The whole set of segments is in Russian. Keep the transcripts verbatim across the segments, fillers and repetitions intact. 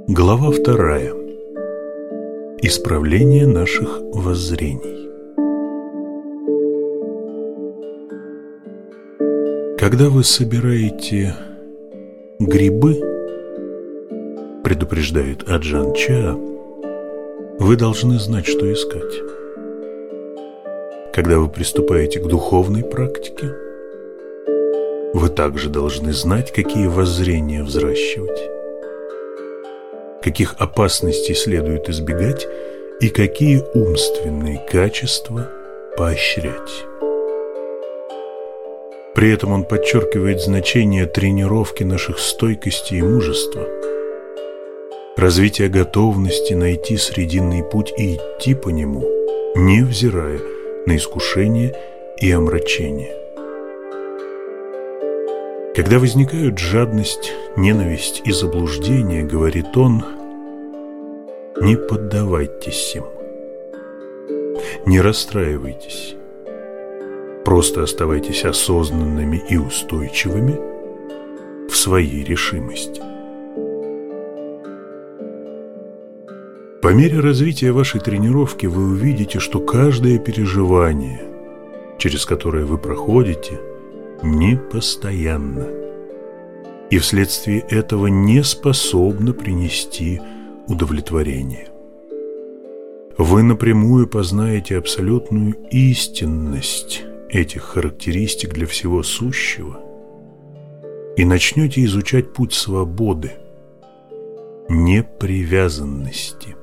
Глава вторая. Исправление наших воззрений. Когда вы собираете грибы, предупреждает Аджан Чаа, вы должны знать, что искать. Когда вы приступаете к духовной практике, вы также должны знать, какие воззрения взращивать, каких опасностей следует избегать и какие умственные качества поощрять. При этом он подчеркивает значение тренировки наших стойкости и мужества, развития готовности найти срединный путь и идти по нему, невзирая на искушение и омрачение. Когда возникают жадность, ненависть и заблуждение, говорит он, не поддавайтесь им, не расстраивайтесь, просто оставайтесь осознанными и устойчивыми в своей решимости. По мере развития вашей тренировки вы увидите, что каждое переживание, через которое вы проходите, непостоянно и вследствие этого не способно принести удовлетворение. Вы напрямую познаете абсолютную истинность этих характеристик для всего сущего и начнете изучать путь свободы, непривязанности.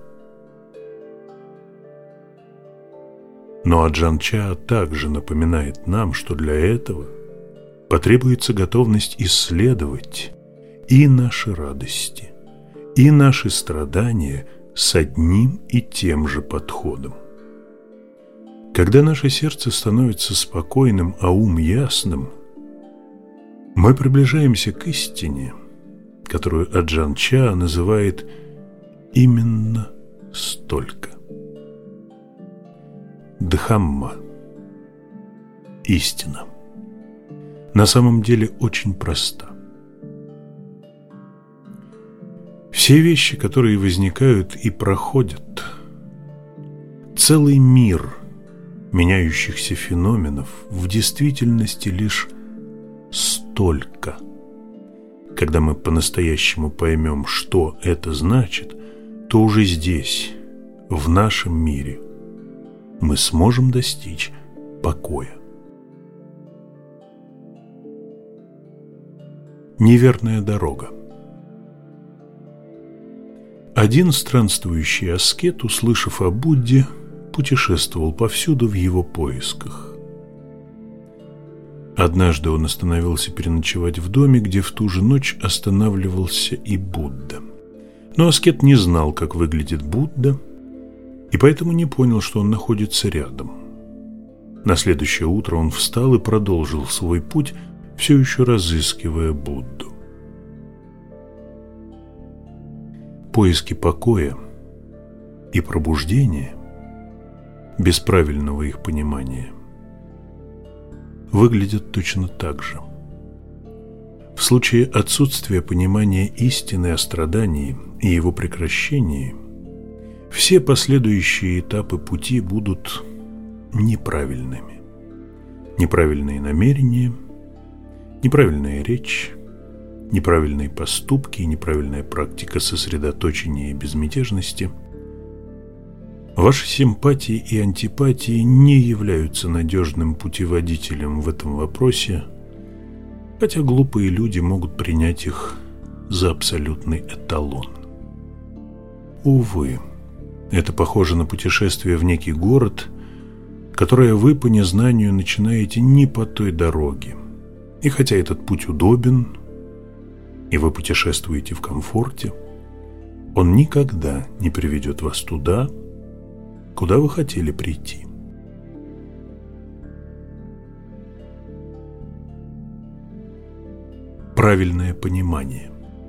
Но Аджан Чаа также напоминает нам, что для этого потребуется готовность исследовать и наши радости, и наши страдания с одним и тем же подходом. Когда наше сердце становится спокойным, а ум ясным, мы приближаемся к истине, которую Аджан Чаа называет именно столько. Дхамма – истина. На самом деле очень проста. Все вещи, которые возникают и проходят, целый мир меняющихся феноменов в действительности лишь столько. Когда мы по-настоящему поймем, что это значит, то уже здесь, в нашем мире, мы сможем достичь покоя. Неверная дорога. Один странствующий аскет, услышав о Будде, путешествовал повсюду в его поисках. Однажды он остановился переночевать в доме, где в ту же ночь останавливался и Будда. Но аскет не знал, как выглядит Будда, и поэтому не понял, что он находится рядом. На следующее утро он встал и продолжил свой путь, все еще разыскивая Будду. Поиски покоя и пробуждения, без правильного их понимания, выглядят точно так же. В случае отсутствия понимания истины о страдании и его прекращении, все последующие этапы пути будут неправильными. Неправильные намерения, неправильная речь, неправильные поступки и неправильная практика сосредоточения и безмятежности. Ваши симпатии и антипатии не являются надежным путеводителем в этом вопросе, хотя глупые люди могут принять их за абсолютный эталон. Увы, это похоже на путешествие в некий город, которое вы по незнанию начинаете не по той дороге. И хотя этот путь удобен, и вы путешествуете в комфорте, он никогда не приведет вас туда, куда вы хотели прийти. Правильное понимание.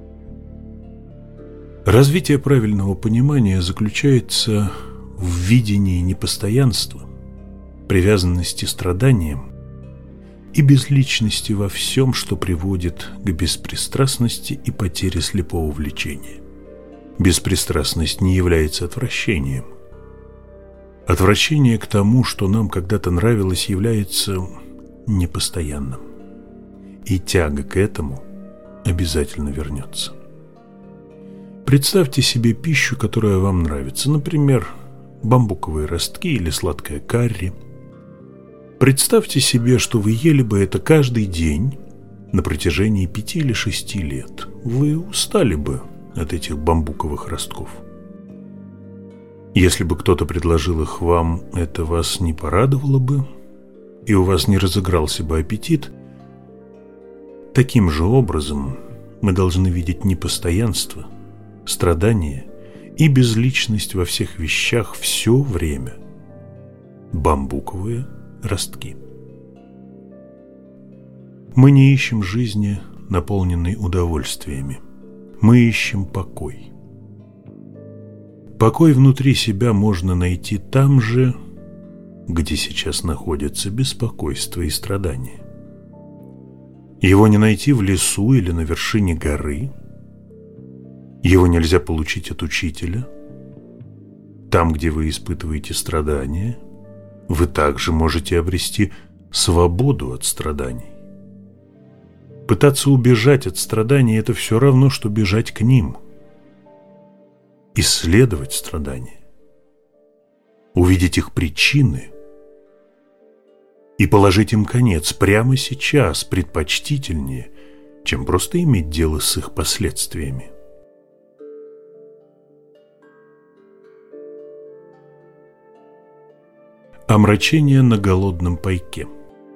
Развитие правильного понимания заключается в видении непостоянства, привязанности страданиям и безличности во всем, что приводит к беспристрастности и потере слепого влечения. беспристрастность не является отвращением. Отвращение к тому, что нам когда-то нравилось, является непостоянным. И тяга к этому обязательно вернется. Представьте себе пищу, которая вам нравится, например, бамбуковые ростки или сладкое карри. Представьте себе, что вы ели бы это каждый день на протяжении пяти или шести лет. Вы устали бы от этих бамбуковых ростков. Если бы кто-то предложил их вам, это вас не порадовало бы, и у вас не разыгрался бы аппетит. Таким же образом мы должны видеть непостоянство, страдание и безличность во всех вещах все время. Бамбуковые ростки. Мы не ищем жизни, наполненной удовольствиями. Мы ищем покой. Покой внутри себя можно найти там же, где сейчас находится беспокойство и страдание. Его не найти в лесу или на вершине горы. Его нельзя получить от учителя. Там, где вы испытываете страдания, вы также можете обрести свободу от страданий. Пытаться убежать от страданий – это все равно, что бежать к ним. Исследовать страдания, увидеть их причины и положить им конец прямо сейчас предпочтительнее, чем просто иметь дело с их последствиями. Омрачение на голодном пайке.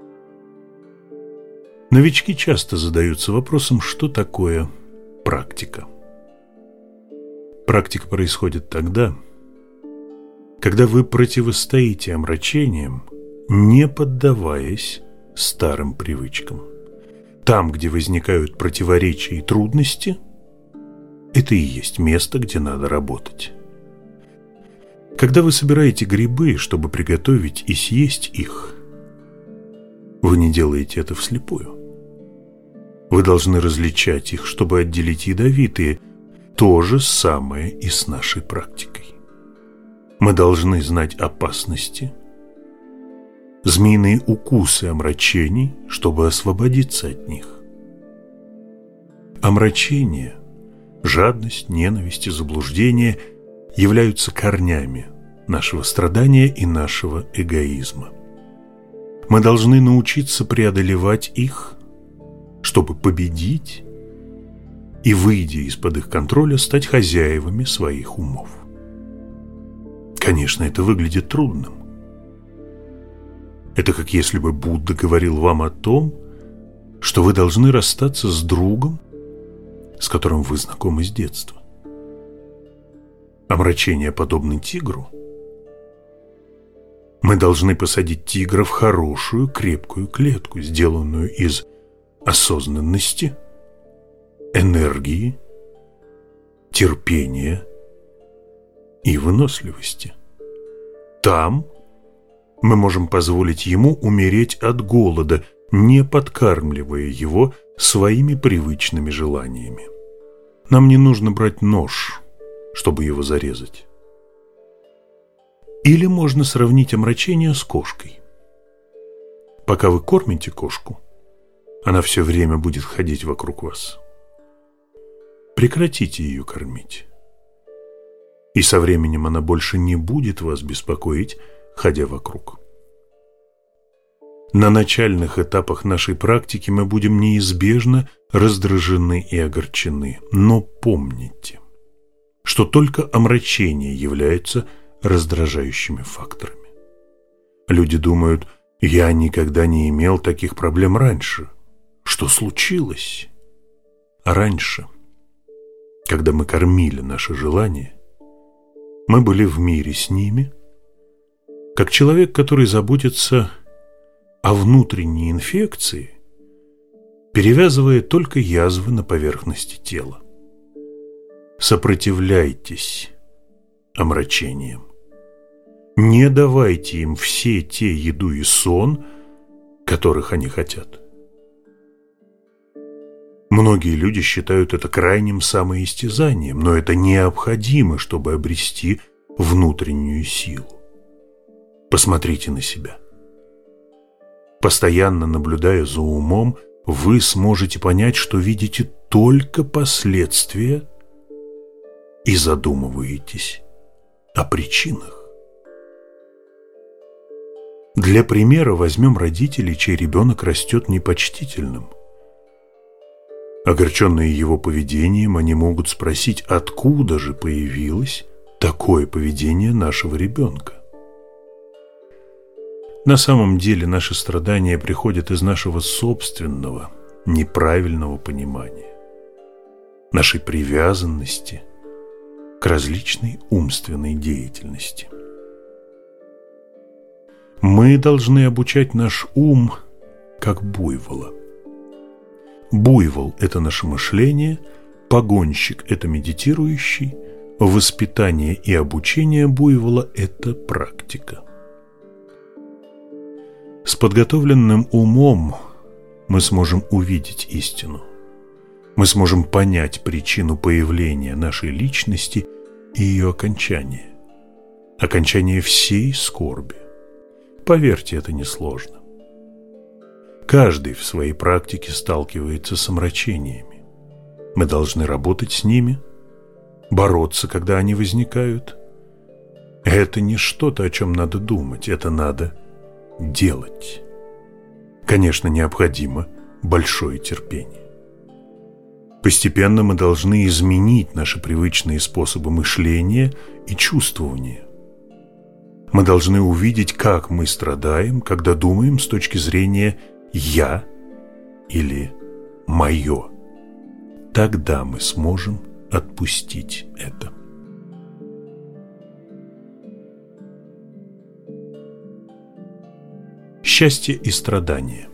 Новички часто задаются вопросом, что такое практика. Практика происходит тогда, когда вы противостоите омрачениям, не поддаваясь старым привычкам. Там, где возникают противоречия и трудности, это и есть место, где надо работать. Когда вы собираете грибы, чтобы приготовить и съесть их, вы не делаете это вслепую. Вы должны различать их, чтобы отделить ядовитые. То же самое и с нашей практикой. Мы должны знать опасности, змеиные укусы омрачений, чтобы освободиться от них. Омрачение, жадность, ненависть и заблуждение являются корнями нашего страдания и нашего эгоизма. Мы должны научиться преодолевать их, чтобы победить и, выйдя из-под их контроля, стать хозяевами своих умов. Конечно, это выглядит трудным. Это как если бы Будда говорил вам о том, что вы должны расстаться с другом, с которым вы знакомы с детства. Омрачение подобно тигру. Мы должны посадить тигра в хорошую, крепкую клетку, сделанную из осознанности, энергии, терпения и выносливости. Там мы можем позволить ему умереть от голода, не подкармливая его своими привычными желаниями. Нам не нужно брать нож, чтобы его зарезать. Или можно сравнить омрачение с кошкой. Пока вы кормите кошку, она все время будет ходить вокруг вас. Прекратите ее кормить. И со временем она больше не будет вас беспокоить, ходя вокруг. На начальных этапах нашей практики мы будем неизбежно раздражены и огорчены. Но помните, что только омрачения являются раздражающими факторами. Люди думают: я никогда не имел таких проблем раньше. Что случилось? А раньше, когда мы кормили наши желания, мы были в мире с ними, как человек, который заботится о внутренней инфекции, перевязывая только язвы на поверхности тела. Сопротивляйтесь омрачениям. Не давайте им все те еду и сон, которых они хотят. Многие люди считают это крайним самоистязанием, но это необходимо, чтобы обрести внутреннюю силу. Посмотрите на себя. Постоянно наблюдая за умом, вы сможете понять, что видите только последствия и задумываетесь о причинах. Для примера возьмем родителей, чей ребенок растет непочтительным. Огорченные его поведением, они могут спросить, откуда же появилось такое поведение нашего ребенка. На самом деле наши страдания приходят из нашего собственного неправильного понимания, нашей привязанности к различной умственной деятельности. Мы должны обучать наш ум как буйвола. Буйвол – это наше мышление, погонщик – это медитирующий, воспитание и обучение буйвола – это практика. С подготовленным умом мы сможем увидеть истину. Мы сможем понять причину появления нашей личности и ее окончания. Окончание всей скорби. Поверьте, это несложно. Каждый в своей практике сталкивается с омрачениями. Мы должны работать с ними, бороться, когда они возникают. Это не что-то, о чем надо думать, это надо делать. Конечно, необходимо большое терпение. Постепенно мы должны изменить наши привычные способы мышления и чувствования. Мы должны увидеть, как мы страдаем, когда думаем с точки зрения «я» или «моё». Тогда мы сможем отпустить это. Счастье и страдания.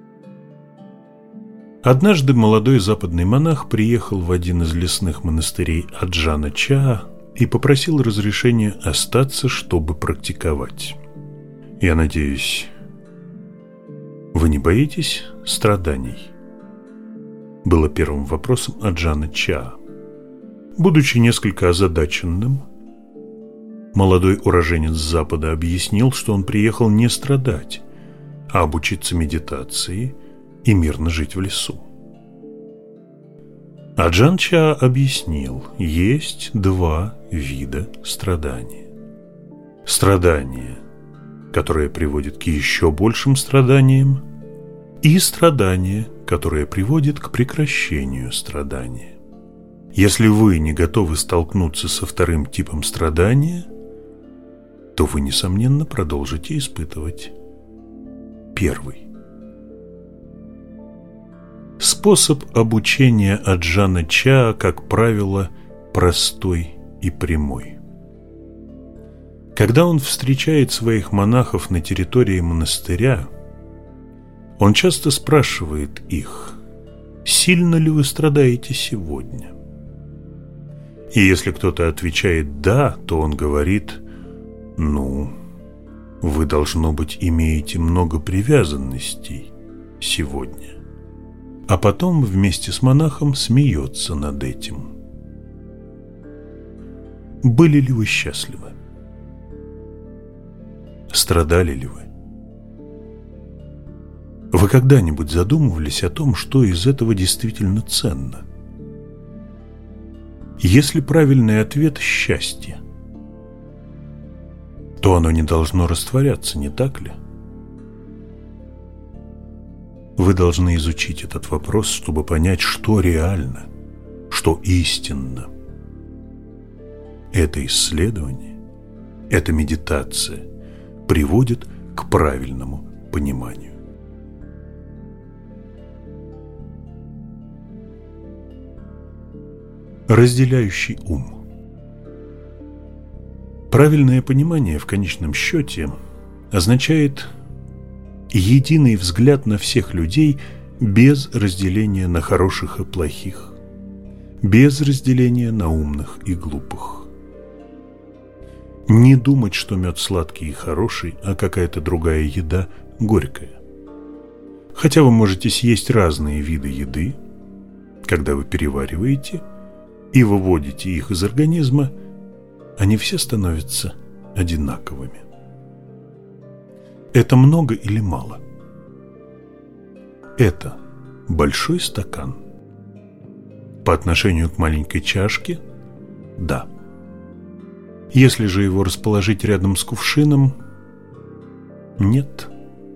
Однажды молодой западный монах приехал в один из лесных монастырей Аджана Чаа и попросил разрешения остаться, чтобы практиковать. Я надеюсь, вы не боитесь страданий? Было первым вопросом Аджана Чаа. Будучи несколько озадаченным, молодой уроженец Запада объяснил, что он приехал не страдать, а обучиться медитации и мирно жить в лесу. Аджан Чаа объяснил, есть два вида страдания. Страдание, которое приводит к еще большим страданиям, и страдание, которое приводит к прекращению страдания. Если вы не готовы столкнуться со вторым типом страдания, то вы, несомненно, продолжите испытывать первый. Способ обучения Аджана Чаа, как правило, простой и прямой. Когда он встречает своих монахов на территории монастыря, он часто спрашивает их, сильно ли вы страдаете сегодня? И если кто-то отвечает «да», то он говорит, ну, вы, должно быть, имеете много привязанностей сегодня. А потом вместе с монахом смеется над этим. Были ли вы счастливы? Страдали ли вы? Вы когда-нибудь задумывались о том, что из этого действительно ценно? Если правильный ответ – счастье, то оно не должно растворяться, не так ли? Вы должны изучить этот вопрос, чтобы понять, что реально, что истинно. Это исследование, эта медитация приводит к правильному пониманию. Разделяющий ум. Правильное понимание в конечном счете означает единый взгляд на всех людей без разделения на хороших и плохих, без разделения на умных и глупых. Не думать, что мед сладкий и хороший, а какая-то другая еда горькая. Хотя вы можете съесть разные виды еды, Когда вы перевариваете и выводите их из организма, они все становятся одинаковыми. Это много или мало? Это большой стакан. По отношению к маленькой чашке – да. Если же его расположить рядом с кувшином – нет.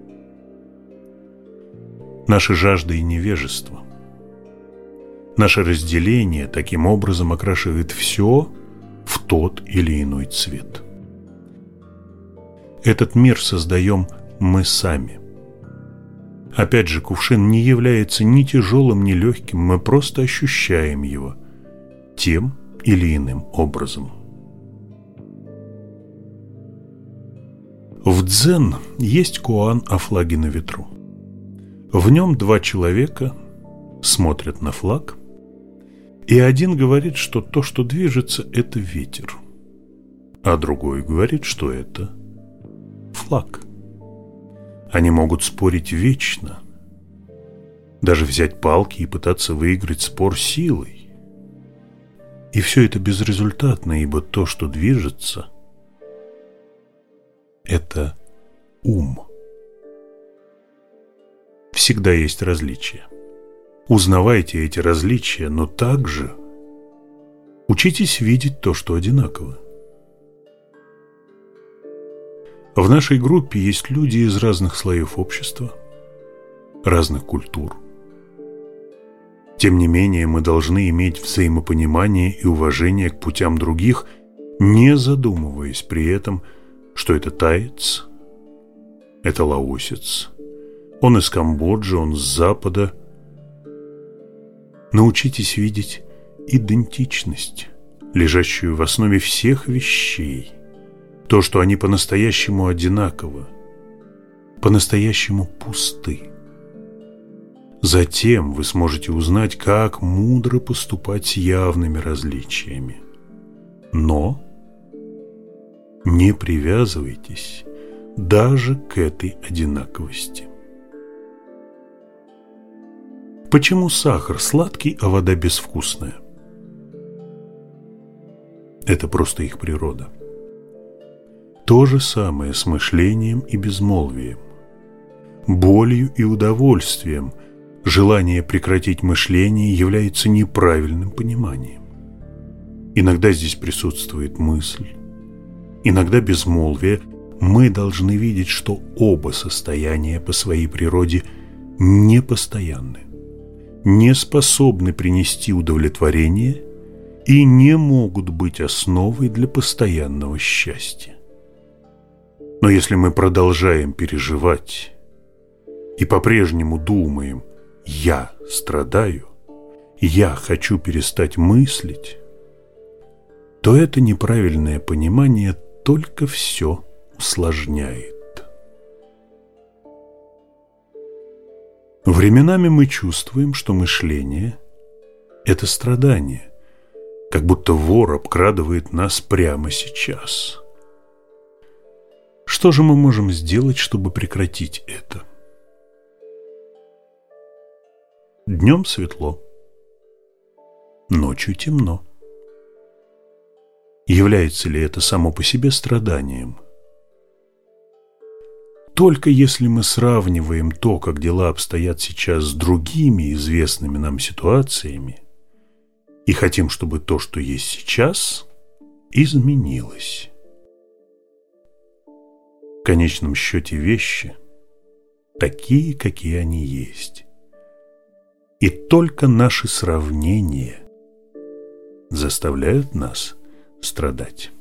Наша жажда и невежество, наше разделение таким образом окрашивает все в тот или иной цвет. Этот мир создаем мы сами. Опять же, кувшин не является ни тяжелым, ни легким, мы просто ощущаем его тем или иным образом. В дзен есть коан о флаге на ветру. В нем два человека смотрят на флаг, и один говорит, что то, что движется, это ветер, а другой говорит, что это флаг. Они могут спорить вечно, даже взять палки и пытаться выиграть спор силой. И все это безрезультатно, ибо то, что движется, это ум. Всегда есть различия. Узнавайте эти различия, но также учитесь видеть то, что одинаково. В нашей группе есть люди из разных слоев общества, разных культур. Тем не менее, мы должны иметь взаимопонимание и уважение к путям других, не задумываясь при этом, что это таец, это лаосец, он из Камбоджи, он с Запада. Научитесь видеть идентичность, лежащую в основе всех вещей, то, что они по-настоящему одинаковы, по-настоящему пусты. Затем вы сможете узнать, как мудро поступать с явными различиями. Но не привязывайтесь даже к этой одинаковости. Почему сахар сладкий, а вода безвкусная? Это просто их природа. То же самое с мышлением и безмолвием, болью и удовольствием. Желание прекратить мышление является неправильным пониманием. Иногда здесь присутствует мысль, иногда безмолвие. Мы должны видеть, что оба состояния по своей природе непостоянны, не способны принести удовлетворение и не могут быть основой для постоянного счастья. Но если мы продолжаем переживать и по-прежнему думаем «я страдаю», «я хочу перестать мыслить», то это неправильное понимание только все усложняет. Временами мы чувствуем, что мышление – это страдание, как будто вор обкрадывает нас прямо сейчас. Что же мы можем сделать, чтобы прекратить это? Днем светло, ночью темно. Является ли это само по себе страданием? Только если мы сравниваем то, как дела обстоят сейчас, с другими известными нам ситуациями, и хотим, чтобы то, что есть сейчас, изменилось. В конечном счете вещи такие, какие они есть. И только наши сравнения заставляют нас страдать.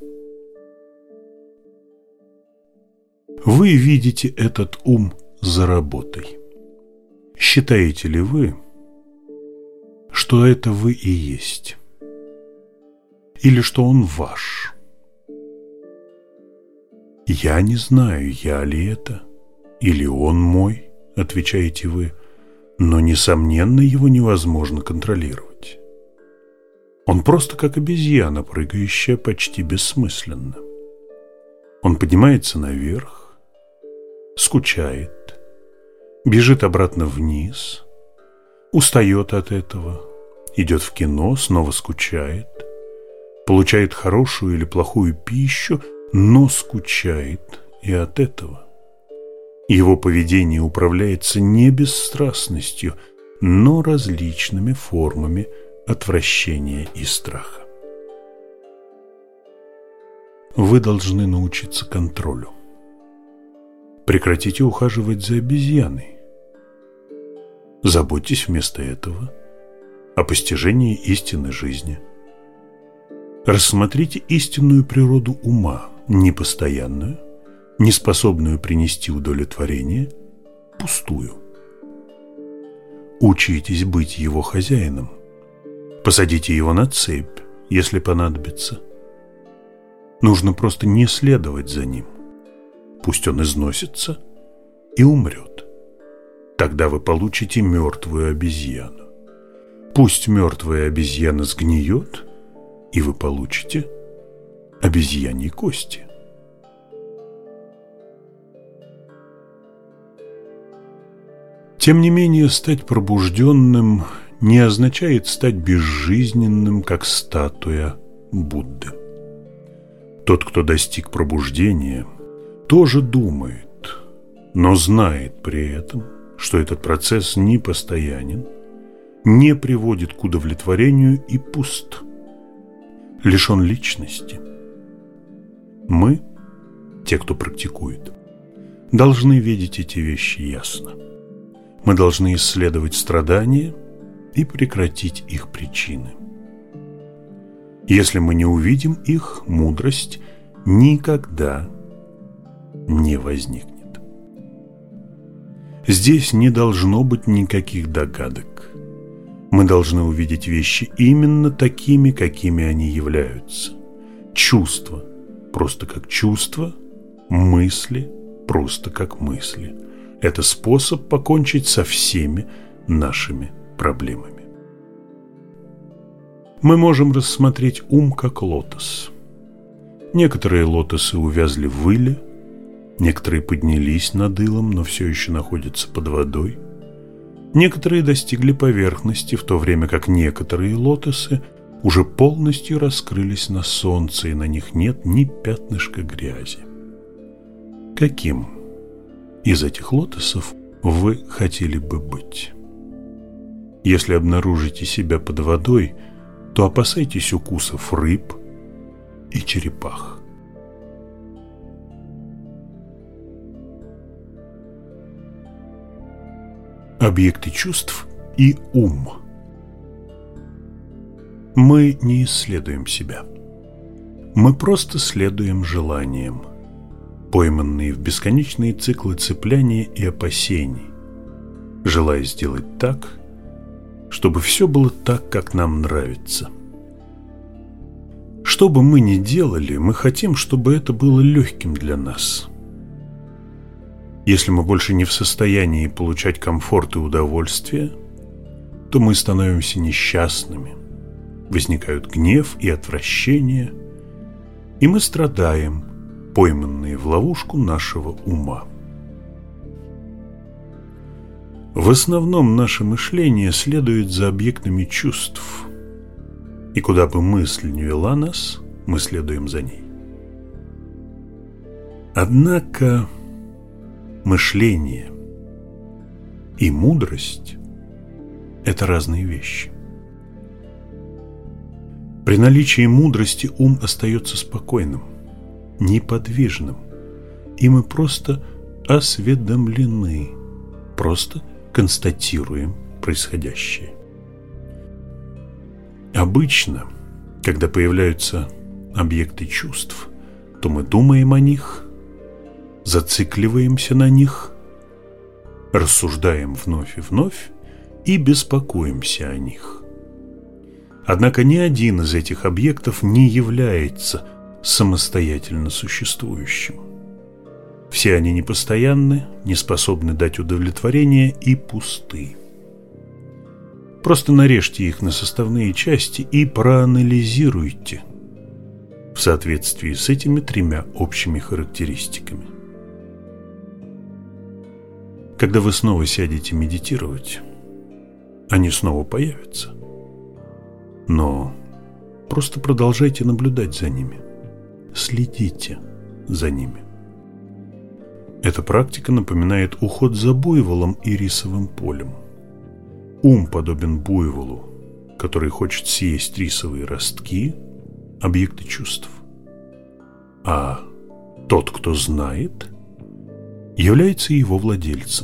Вы видите этот ум за работой. Считаете ли вы, что это вы и есть? Или что он ваш? Я не знаю, я ли это, или он мой, отвечаете вы, но, несомненно, его невозможно контролировать. Он просто как обезьяна, прыгающая почти бессмысленно. Он поднимается наверх, скучает, бежит обратно вниз, устает от этого, идет в кино, снова скучает, получает хорошую или плохую пищу, но скучает и от этого. Его поведение управляется не бесстрастностью, но различными формами отвращения и страха. Вы должны научиться контролю. Прекратите ухаживать за обезьяной. Заботьтесь вместо этого о постижении истины жизни. Рассмотрите истинную природу ума, непостоянную, неспособную принести удовлетворение, пустую. Учитесь быть его хозяином. Посадите его на цепь, если понадобится. Нужно просто не следовать за ним. Пусть он износится и умрет. Тогда вы получите мертвую обезьяну. Пусть мертвая обезьяна сгниет, и вы получите обезьяньи кости. Тем не менее, стать пробужденным не означает стать безжизненным, как статуя Будды. Тот, кто достиг пробуждения, тоже думает, но знает при этом, что этот процесс непостоянен, не приводит к удовлетворению и пуст, лишен личности. Мы, те, кто практикует, должны видеть эти вещи ясно. Мы должны исследовать страдания и прекратить их причины. Если мы не увидим их, мудрость никогда не возникнет. Здесь не должно быть никаких догадок. Мы должны увидеть вещи именно такими, какими они являются. Чувства просто как чувства, мысли просто как мысли. Это способ покончить со всеми нашими проблемами. Мы можем рассмотреть ум как лотос. Некоторые лотосы увязли в иле, некоторые поднялись над илом, но все еще находятся под водой. Некоторые достигли поверхности, в то время как некоторые лотосы уже полностью раскрылись на солнце, и на них нет ни пятнышка грязи. Каким из этих лотосов вы хотели бы быть? Если обнаружите себя под водой, то опасайтесь укусов рыб и черепах. Объекты чувств и ум. Мы не исследуем себя. Мы просто следуем желаниям, пойманные в бесконечные циклы цепляния и опасений, желая сделать так, чтобы все было так, как нам нравится. Что бы мы ни делали, мы хотим, чтобы это было легким для нас. Если мы больше не в состоянии получать комфорт и удовольствие, то мы становимся несчастными, возникают гнев и отвращение, и мы страдаем, пойманные в ловушку нашего ума. В основном наше мышление следует за объектами чувств, и куда бы мысль ни вела нас, мы следуем за ней. Однако мышление и мудрость – это разные вещи. При наличии мудрости ум остается спокойным, неподвижным, и мы просто осведомлены, просто констатируем происходящее. Обычно, когда появляются объекты чувств, то мы думаем о них, зацикливаемся на них, рассуждаем вновь и вновь и беспокоимся о них. Однако ни один из этих объектов не является самостоятельно существующим. Все они непостоянны, не способны дать удовлетворение и пусты. Просто нарежьте их на составные части и проанализируйте в соответствии с этими тремя общими характеристиками. Когда вы снова сядете медитировать, они снова появятся. Но просто продолжайте наблюдать за ними. Следите за ними. Эта практика напоминает уход за буйволом и рисовым полем. Ум подобен буйволу, который хочет съесть рисовые ростки, объекты чувств. А тот, кто знает, является его владельцем.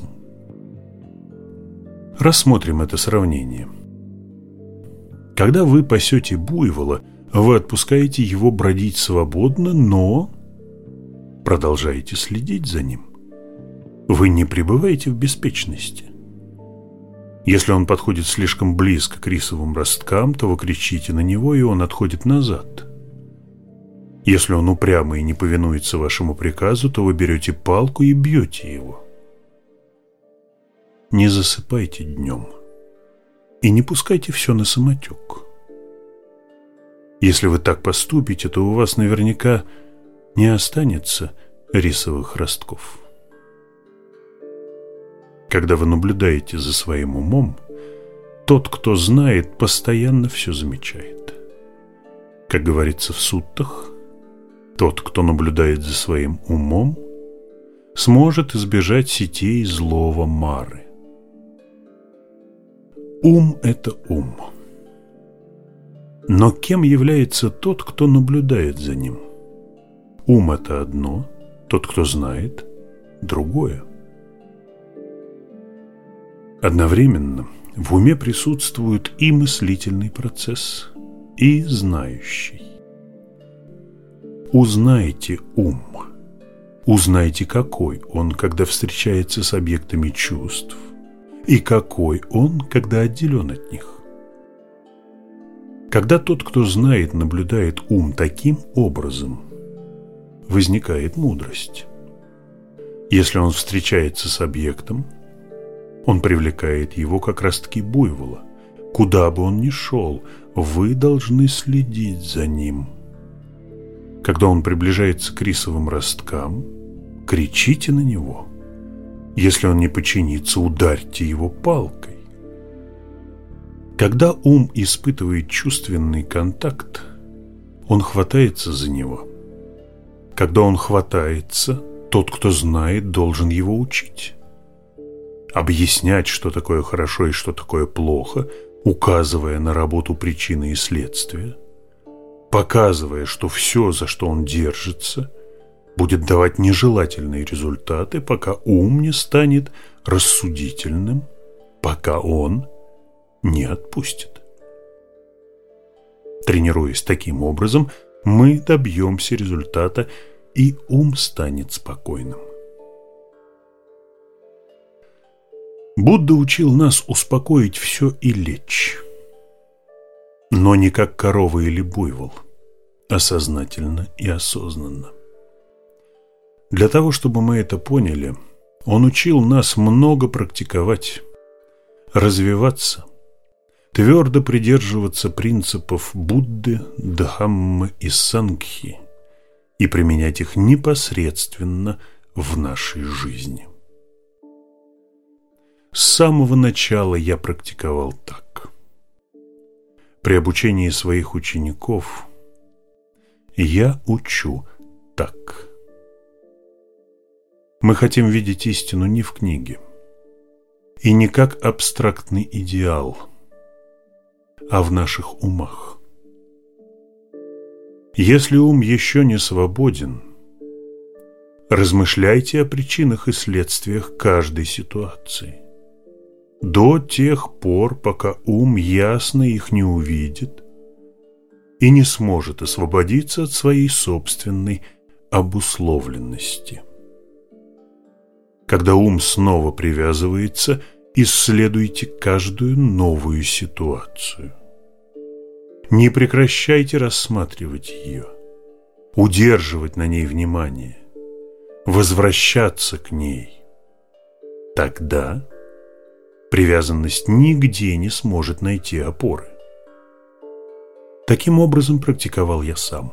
Рассмотрим это сравнение. Когда вы пасете буйвола, вы отпускаете его бродить свободно, но продолжаете следить за ним. Вы не пребываете в беспечности. Если он подходит слишком близко к рисовым росткам, то вы кричите на него, и он отходит назад. Если он упрямо и не повинуется вашему приказу, то вы берете палку и бьете его. Не засыпайте днем и не пускайте все на самотек. Если вы так поступите, то у вас наверняка не останется рисовых ростков. Когда вы наблюдаете за своим умом, тот, кто знает, постоянно все замечает. Как говорится в суттах, тот, кто наблюдает за своим умом, сможет избежать сетей злого Мары. Ум – это ум. Но кем является тот, кто наблюдает за ним? Ум – это одно, тот, кто знает – другое. Одновременно в уме присутствует и мыслительный процесс, и знающий. Узнайте ум. Узнайте, какой он, когда встречается с объектами чувств, и какой он, когда отделен от них. Когда тот, кто знает, наблюдает ум таким образом, возникает мудрость. Если он встречается с объектом, он привлекает его, как ростки буйвола. Куда бы он ни шел, вы должны следить за ним. Когда он приближается к рисовым росткам, кричите на него. Если он не подчинится, ударьте его палкой. Когда ум испытывает чувственный контакт, он хватается за него. Когда он хватается, тот, кто знает, должен его учить. Объяснять, что такое хорошо и что такое плохо, указывая на работу причины и следствия, показывая, что все, за что он держится, будет давать нежелательные результаты, пока ум не станет рассудительным, пока он не отпустит. Тренируясь таким образом, мы добьемся результата, и ум станет спокойным. Будда учил нас успокоить все и лечь, но не как корова или буйвол, а сознательно и осознанно. Для того, чтобы мы это поняли, он учил нас много практиковать, развиваться, твердо придерживаться принципов Будды, Дхаммы и Сангхи и применять их непосредственно в нашей жизни. С самого начала я практиковал так. При обучении своих учеников я учу так. Мы хотим видеть истину не в книге и не как абстрактный идеал, а в наших умах. Если ум еще не свободен, размышляйте о причинах и следствиях каждой ситуации. До тех пор, пока ум ясно их не увидит и не сможет освободиться от своей собственной обусловленности. Когда ум снова привязывается, исследуйте каждую новую ситуацию. Не прекращайте рассматривать ее, удерживать на ней внимание, возвращаться к ней. Тогда привязанность нигде не сможет найти опоры. Таким образом практиковал я сам.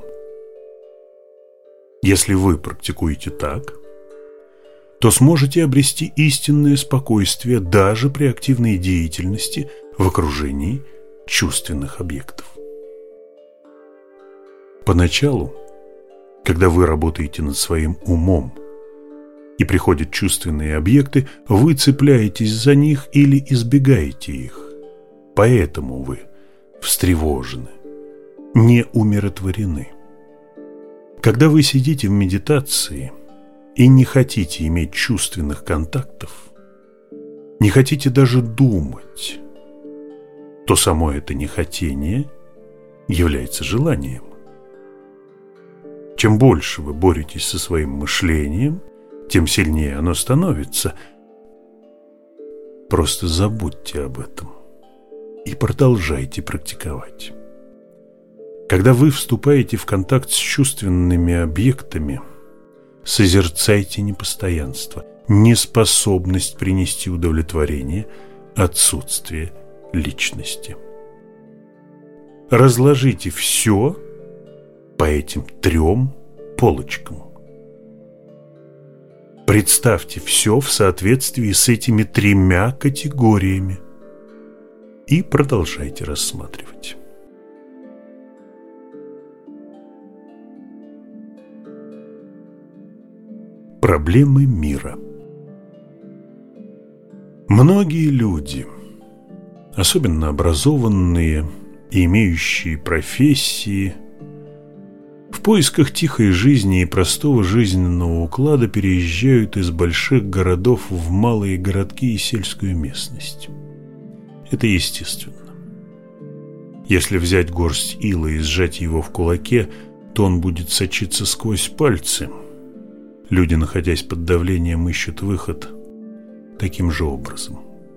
Если вы практикуете так, то сможете обрести истинное спокойствие даже при активной деятельности в окружении чувственных объектов. Поначалу, когда вы работаете над своим умом и приходят чувственные объекты, вы цепляетесь за них или избегаете их. Поэтому вы встревожены, не умиротворены. Когда вы сидите в медитации и не хотите иметь чувственных контактов, не хотите даже думать, то само это нехотение является желанием. Чем больше вы боретесь со своим мышлением, тем сильнее оно становится. Просто забудьте об этом и продолжайте практиковать. Когда вы вступаете в контакт с чувственными объектами, созерцайте непостоянство, неспособность принести удовлетворение, отсутствие личности. Разложите все по этим трем полочкам. Представьте все в соответствии с этими тремя категориями и продолжайте рассматривать. Проблемы мира. Многие люди, особенно образованные и имеющие профессии, в поисках тихой жизни и простого жизненного уклада переезжают из больших городов в малые городки и сельскую местность. Это естественно. Если взять горсть ила и сжать его в кулаке, то он будет сочиться сквозь пальцы. Люди, находясь под давлением, ищут выход таким же образом.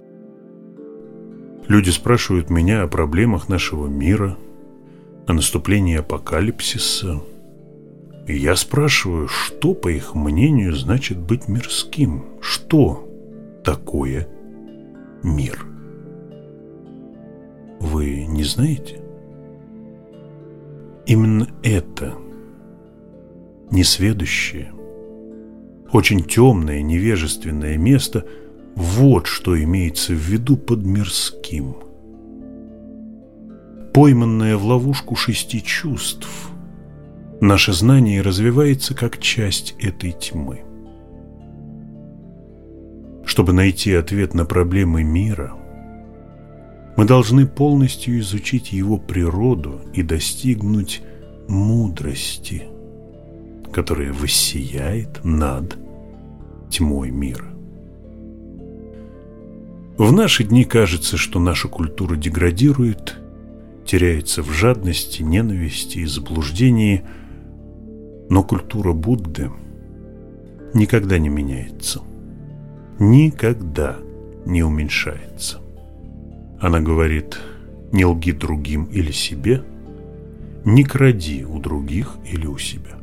Люди спрашивают меня о проблемах нашего мира, о наступлении апокалипсиса. И я спрашиваю, что, по их мнению, значит быть мирским? Что такое мир? Вы не знаете? Именно это несведущее, очень темное, невежественное место, вот что имеется в виду под мирским. Пойманное в ловушку шести чувств, наше знание развивается как часть этой тьмы. Чтобы найти ответ на проблемы мира, мы должны полностью изучить его природу и достигнуть мудрости, которая воссияет над тьмой мира. В наши дни кажется, что наша культура деградирует, теряется в жадности, ненависти и заблуждении, но культура Будды никогда не меняется, никогда не уменьшается. Она говорит: не лги другим или себе, не кради у других или у себя.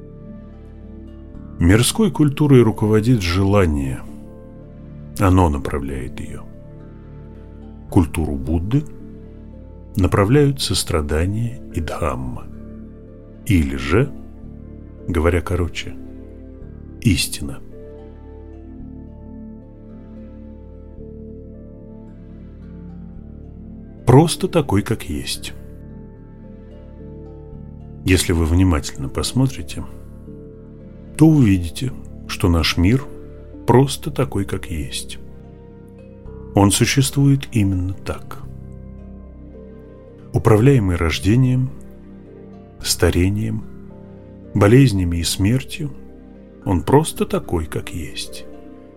Мирской культурой руководит желание, оно направляет ее. Культуру Будды направляют сострадание и дхамма, или же, говоря короче, истина. Просто такой, как есть. Если вы внимательно посмотрите, то увидите, что наш мир просто такой, как есть. Он существует именно так. Управляемый рождением, старением, болезнями и смертью, он просто такой, как есть.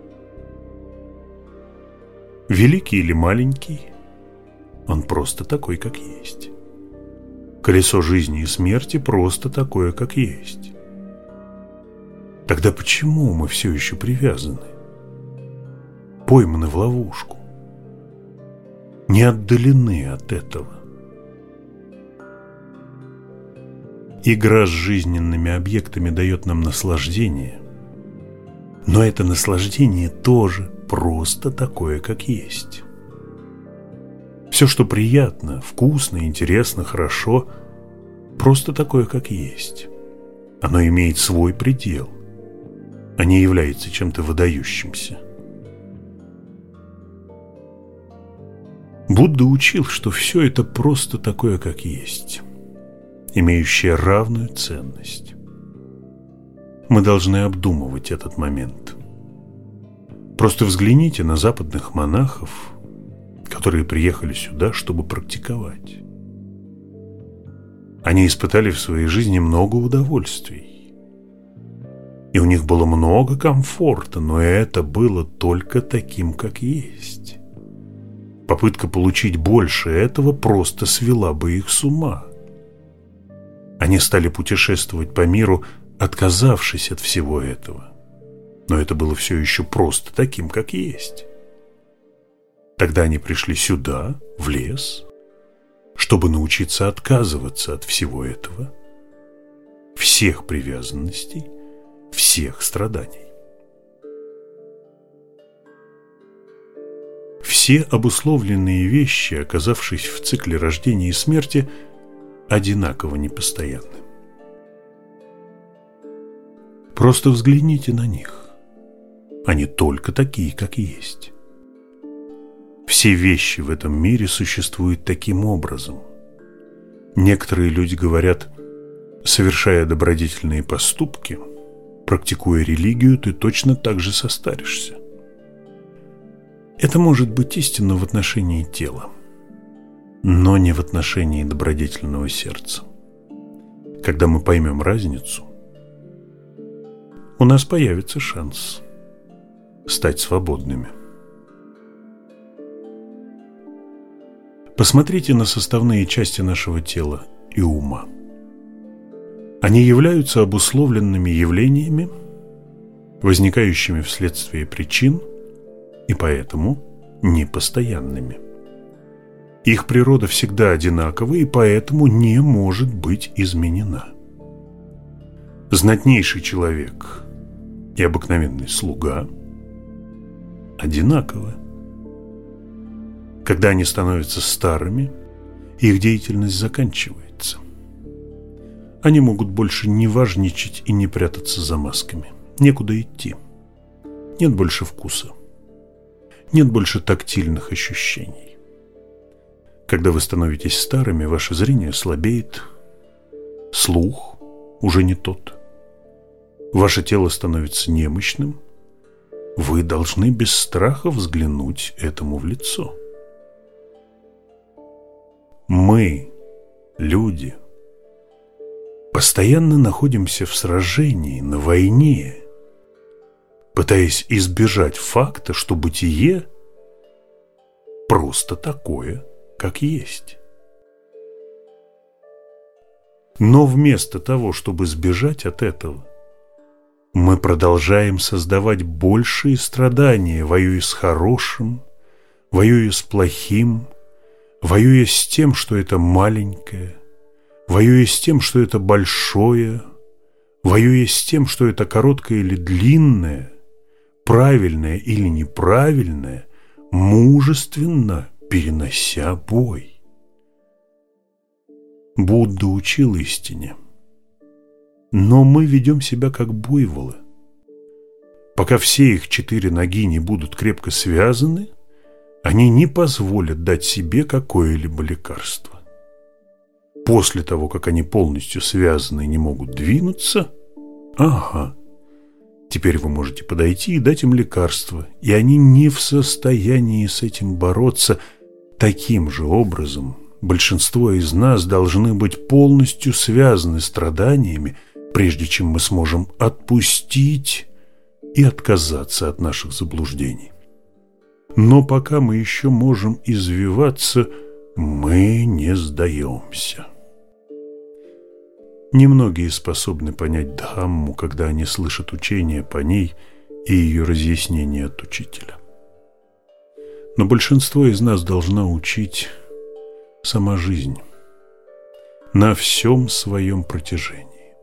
Великий или маленький, он просто такой, как есть. Колесо жизни и смерти просто такое, как есть. Тогда почему мы все еще привязаны, пойманы в ловушку, не отдалены от этого? Игра с жизненными объектами дает нам наслаждение, но это наслаждение тоже просто такое, как есть. Все, что приятно, вкусно, интересно, хорошо, просто такое, как есть. Оно имеет свой предел, а не является чем-то выдающимся. Будда учил, что все это просто такое, как есть. имеющее равную ценность. Мы должны обдумывать этот момент. Просто взгляните на западных монахов, которые приехали сюда, чтобы практиковать. Они испытали в своей жизни много удовольствий. И у них было много комфорта, но это было только таким, как есть. Попытка получить больше этого просто свела бы их с ума. Они стали путешествовать по миру, отказавшись от всего этого. Но это было все еще просто таким, как есть. Тогда они пришли сюда, в лес, чтобы научиться отказываться от всего этого, всех привязанностей, всех страданий. Все обусловленные вещи, оказавшись в цикле рождения и смерти, одинаково непостоянны. Просто взгляните на них. Они только такие, как есть. Все вещи в этом мире существуют таким образом. Некоторые люди говорят, совершая добродетельные поступки, практикуя религию, ты точно так же состаришься. Это может быть истинно в отношении тела, но не в отношении добродетельного сердца. Когда мы поймем разницу, у нас появится шанс стать свободными. Посмотрите на составные части нашего тела и ума. Они являются обусловленными явлениями, возникающими вследствие причин, и поэтому непостоянными. Их природа всегда одинакова и поэтому не может быть изменена. Знатнейший человек и обыкновенный слуга одинаковы. Когда они становятся старыми, их деятельность заканчивается. Они могут больше не важничать и не прятаться за масками. Некуда идти. Нет больше вкуса. Нет больше тактильных ощущений. Когда вы становитесь старыми, ваше зрение слабеет, слух уже не тот. Ваше тело становится немощным. Вы должны без страха взглянуть этому в лицо. Мы, люди, постоянно находимся в сражении, на войне, пытаясь избежать факта, что бытие просто такое, как есть. Но вместо того, чтобы сбежать от этого, мы продолжаем создавать большие страдания, воюя с хорошим, воюя с плохим, воюя с тем, что это маленькое, воюя с тем, что это большое, воюя с тем, что это короткое или длинное, правильное или неправильное, мужественно перенося бой. Будда учил истине, но мы ведем себя как буйволы. Пока все их четыре ноги не будут крепко связаны, они не позволят дать себе какое-либо лекарство. После того, как они полностью связаны и не могут двинуться, ага, теперь вы можете подойти и дать им лекарство, и они не в состоянии с этим бороться. Таким же образом большинство из нас должны быть полностью связаны страданиями, прежде чем мы сможем отпустить и отказаться от наших заблуждений. Но пока мы еще можем извиваться, мы не сдаемся. Немногие способны понять Дхамму, когда они слышат учение по ней и ее разъяснение от учителя. Но большинство из нас должна учить сама жизнь на всем своем протяжении.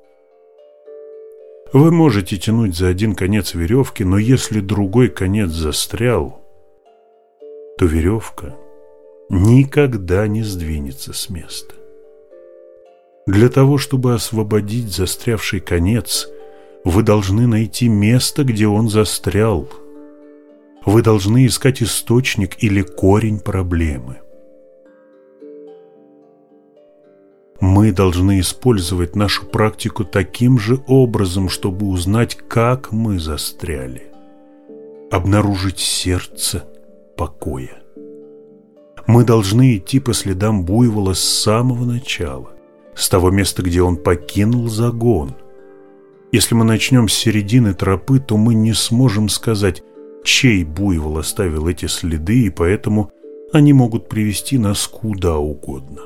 Вы можете тянуть за один конец веревки, но если другой конец застрял, то веревка никогда не сдвинется с места. Для того, чтобы освободить застрявший конец, вы должны найти место, где он застрял. Вы должны искать источник или корень проблемы. Мы должны использовать нашу практику таким же образом, чтобы узнать, как мы застряли, обнаружить сердце покоя. Мы должны идти по следам буйвола с самого начала, с того места, где он покинул загон. Если мы начнем с середины тропы, то мы не сможем сказать, чей буйвол оставил эти следы, и поэтому они могут привести нас куда угодно.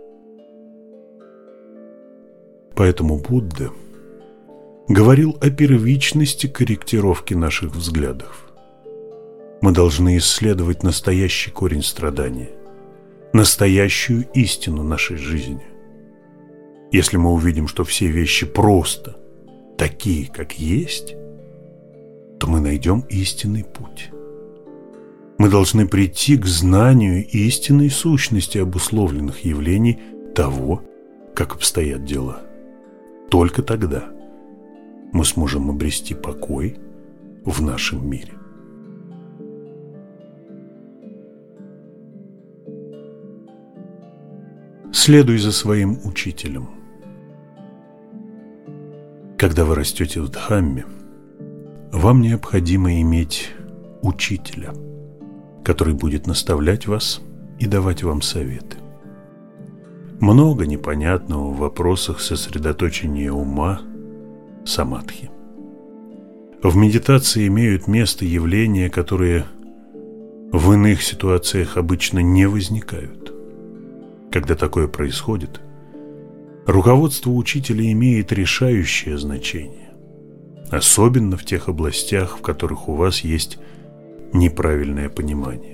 Поэтому Будда говорил о первичности корректировки наших взглядов. Мы должны исследовать настоящий корень страдания, настоящую истину нашей жизни. Если мы увидим, что все вещи просто такие, как есть, то мы найдем истинный путь. Мы должны прийти к знанию истинной сущности обусловленных явлений того, как обстоят дела. Только тогда мы сможем обрести покой в нашем мире. Следуй за своим учителем. Когда вы растете в Дхамме, вам необходимо иметь учителя, который будет наставлять вас и давать вам советы. Много непонятного в вопросах сосредоточения ума, самадхи. В медитации имеют место явления, которые в иных ситуациях обычно не возникают. Когда такое происходит, руководство учителя имеет решающее значение, особенно в тех областях, в которых у вас есть неправильное понимание.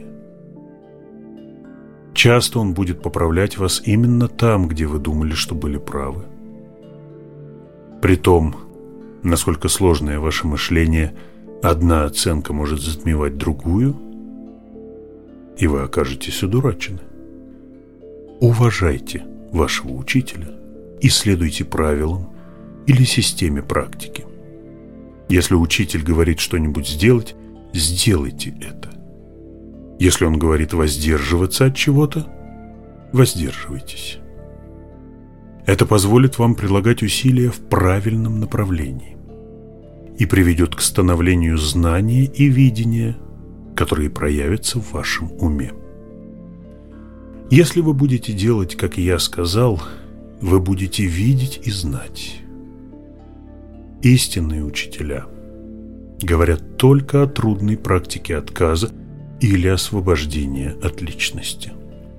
Часто он будет поправлять вас именно там, где вы думали, что были правы. При том, насколько сложное ваше мышление, одна оценка может затмевать другую, и вы окажетесь одурачены. Уважайте вашего учителя и следуйте правилам или системе практики. Если учитель говорит что-нибудь сделать, сделайте это. Если он говорит воздерживаться от чего-то, воздерживайтесь. Это позволит вам прилагать усилия в правильном направлении и приведет к становлению знания и видения, которые проявятся в вашем уме. Если вы будете делать, как я сказал, вы будете видеть и знать. Истинные учителя говорят только о трудной практике отказа или освобождения от личности.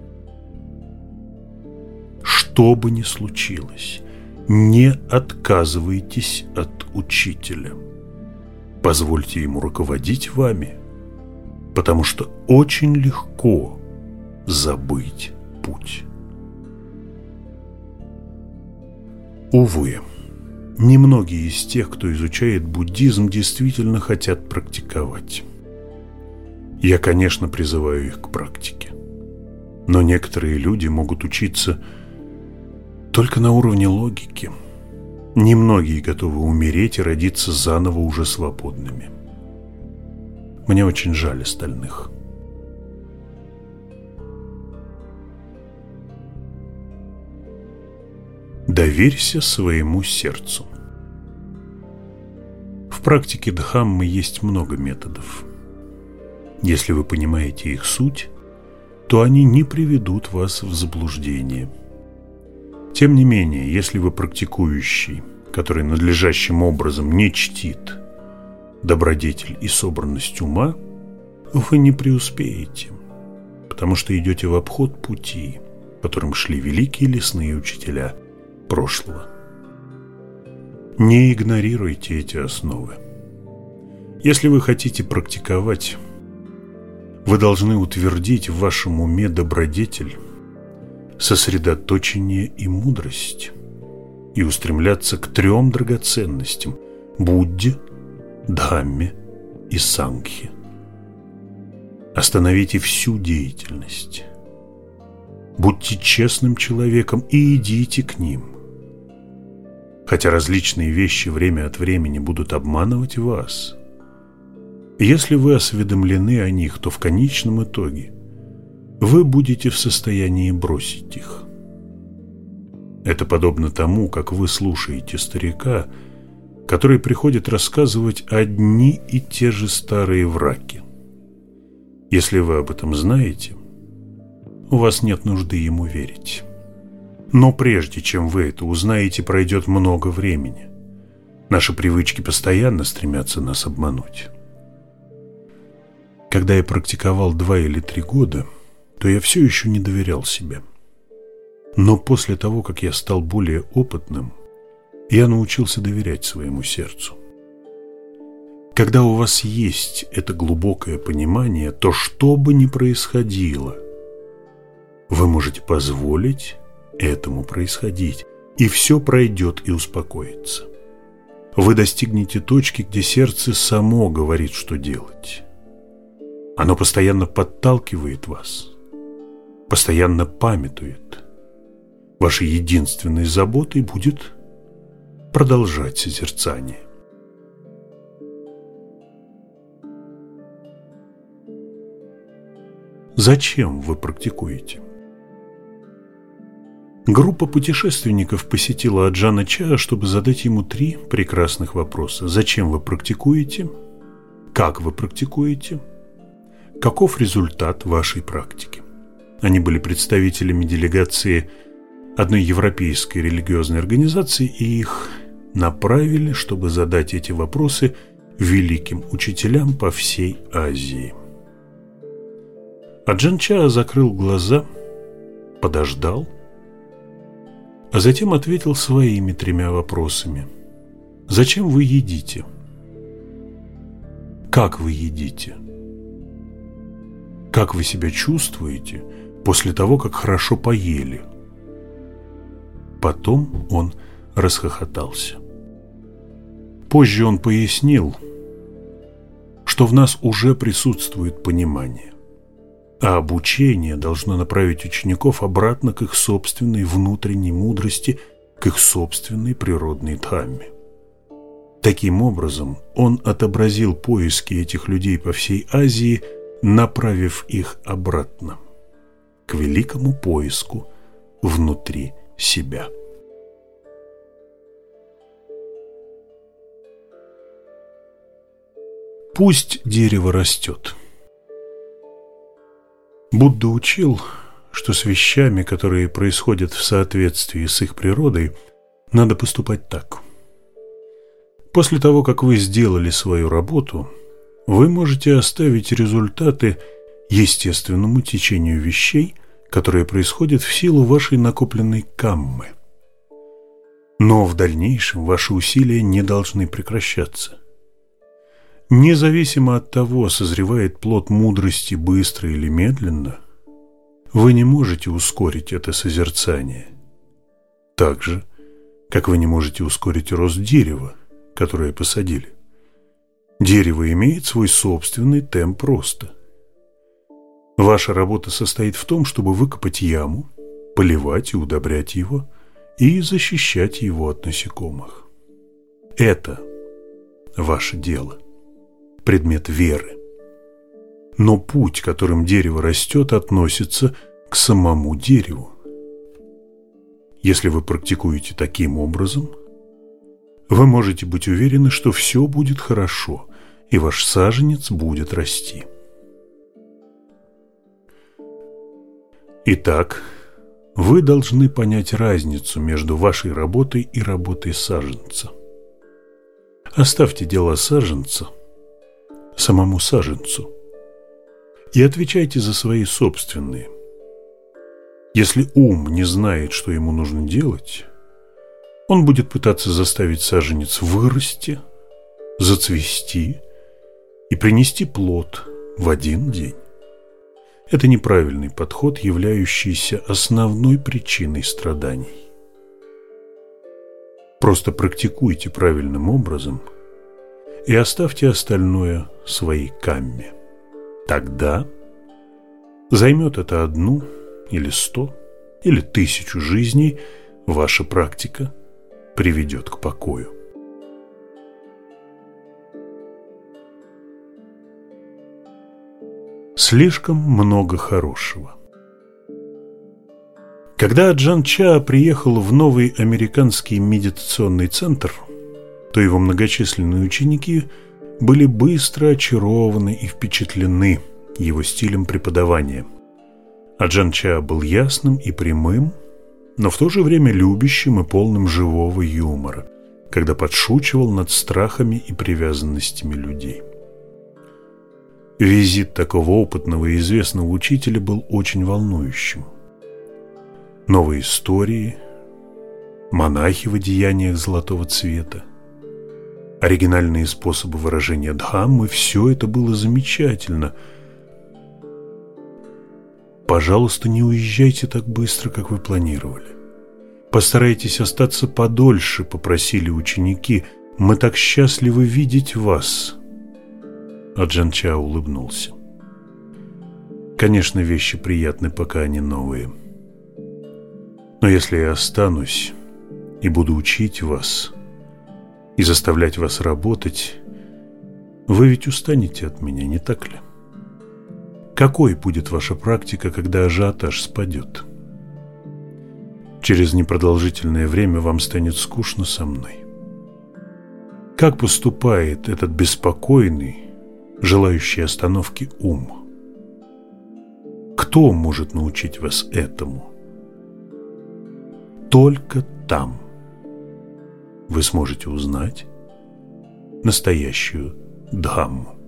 Что бы ни случилось, не отказывайтесь от учителя. Позвольте ему руководить вами, потому что очень легко забыть путь. Увы, немногие из тех, кто изучает буддизм, действительно хотят практиковать. Я, конечно, призываю их к практике, но некоторые люди могут учиться только на уровне логики. Немногие готовы умереть и родиться заново уже свободными. Мне очень жаль остальных. Доверься своему сердцу. В практике Дхаммы есть много методов. Если вы понимаете их суть, то они не приведут вас в заблуждение. Тем не менее, если вы практикующий, который надлежащим образом не чтит добродетель и собранность ума, вы не преуспеете, потому что идете в обход пути, которым шли великие лесные учителя прошлого. Не игнорируйте эти основы. Если вы хотите практиковать, вы должны утвердить в вашем уме добродетель, сосредоточение и мудрость и устремляться к трем драгоценностям – Будде, Дхамме и Сангхе. Остановите всю деятельность. Будьте честным человеком и идите к ним. Хотя различные вещи время от времени будут обманывать вас, если вы осведомлены о них, то в конечном итоге вы будете в состоянии бросить их. Это подобно тому, как вы слушаете старика, который приходит рассказывать одни и те же старые враки. Если вы об этом знаете, у вас нет нужды ему верить. Но прежде чем вы это узнаете, пройдет много времени. Наши привычки постоянно стремятся нас обмануть. Когда я практиковал два или три года, то я все еще не доверял себе. Но после того, как я стал более опытным, я научился доверять своему сердцу. Когда у вас есть это глубокое понимание, то что бы ни происходило, вы можете позволить этому происходить, и все пройдет и успокоится. Вы достигнете точки, где сердце само говорит, что делать. Оно постоянно подталкивает вас, постоянно памятует. Вашей единственной заботой будет продолжать созерцание. Зачем вы практикуете? Группа путешественников посетила Аджана Ча, чтобы задать ему три прекрасных вопроса. Зачем вы практикуете? Как вы практикуете? Каков результат вашей практики? Они были представителями делегации одной европейской религиозной организации, и их направили, чтобы задать эти вопросы великим учителям по всей Азии. Аджан Ча закрыл глаза, подождал, а затем ответил своими тремя вопросами. Зачем вы едите? Как вы едите? Как вы себя чувствуете после того, как хорошо поели? Потом он расхохотался. Позже он пояснил, что в нас уже присутствует понимание, а обучение должно направить учеников обратно к их собственной внутренней мудрости, к их собственной природной дхамме. Таким образом, он отобразил поиски этих людей по всей Азии, направив их обратно к великому поиску внутри себя. Пусть дерево растет. Будда учил, что с вещами, которые происходят в соответствии с их природой, надо поступать так. После того, как вы сделали свою работу, вы можете оставить результаты естественному течению вещей, которые происходят в силу вашей накопленной каммы. Но в дальнейшем ваши усилия не должны прекращаться. Независимо от того, созревает плод мудрости быстро или медленно, вы не можете ускорить это созерцание. Так же, как вы не можете ускорить рост дерева, которое посадили. Дерево имеет свой собственный темп роста. Ваша работа состоит в том, чтобы выкопать яму, поливать и удобрять его, и защищать его от насекомых. Это ваше дело, предмет веры. Но путь, которым дерево растет, относится к самому дереву. Если вы практикуете таким образом, вы можете быть уверены, что все будет хорошо, и ваш саженец будет расти. Итак, вы должны понять разницу между вашей работой и работой саженца. Оставьте дела саженца самому саженцу и отвечайте за свои собственные. Если ум не знает, что ему нужно делать, он будет пытаться заставить саженец вырасти, зацвести и принести плод в один день. Это неправильный подход, являющийся основной причиной страданий. Просто практикуйте правильным образом и оставьте остальное своей камме. Тогда займет это одну или сто или тысячу жизней, ваша практика приведет к покою. Слишком много хорошего. Когда Аджан Ча приехал в новый американский медитационный центр, то его многочисленные ученики были быстро очарованы и впечатлены его стилем преподавания. Аджан Ча был ясным и прямым, но в то же время любящим и полным живого юмора, когда подшучивал над страхами и привязанностями людей. Визит такого опытного и известного учителя был очень волнующим. Новые истории, монахи в одеяниях золотого цвета, оригинальные способы выражения Дхаммы – все это было замечательно. Пожалуйста, не уезжайте так быстро, как вы планировали. Постарайтесь остаться подольше, попросили ученики. Мы так счастливы видеть вас. Аджан Ча улыбнулся. Конечно, вещи приятны, пока они новые. Но если я останусь и буду учить вас и заставлять вас работать, вы ведь устанете от меня, не так ли? Какой будет ваша практика, когда ажиотаж спадет? Через непродолжительное время вам станет скучно со мной. Как поступает этот беспокойный, желающий остановки ум? Кто может научить вас этому? Только там вы сможете узнать настоящую Дхамму.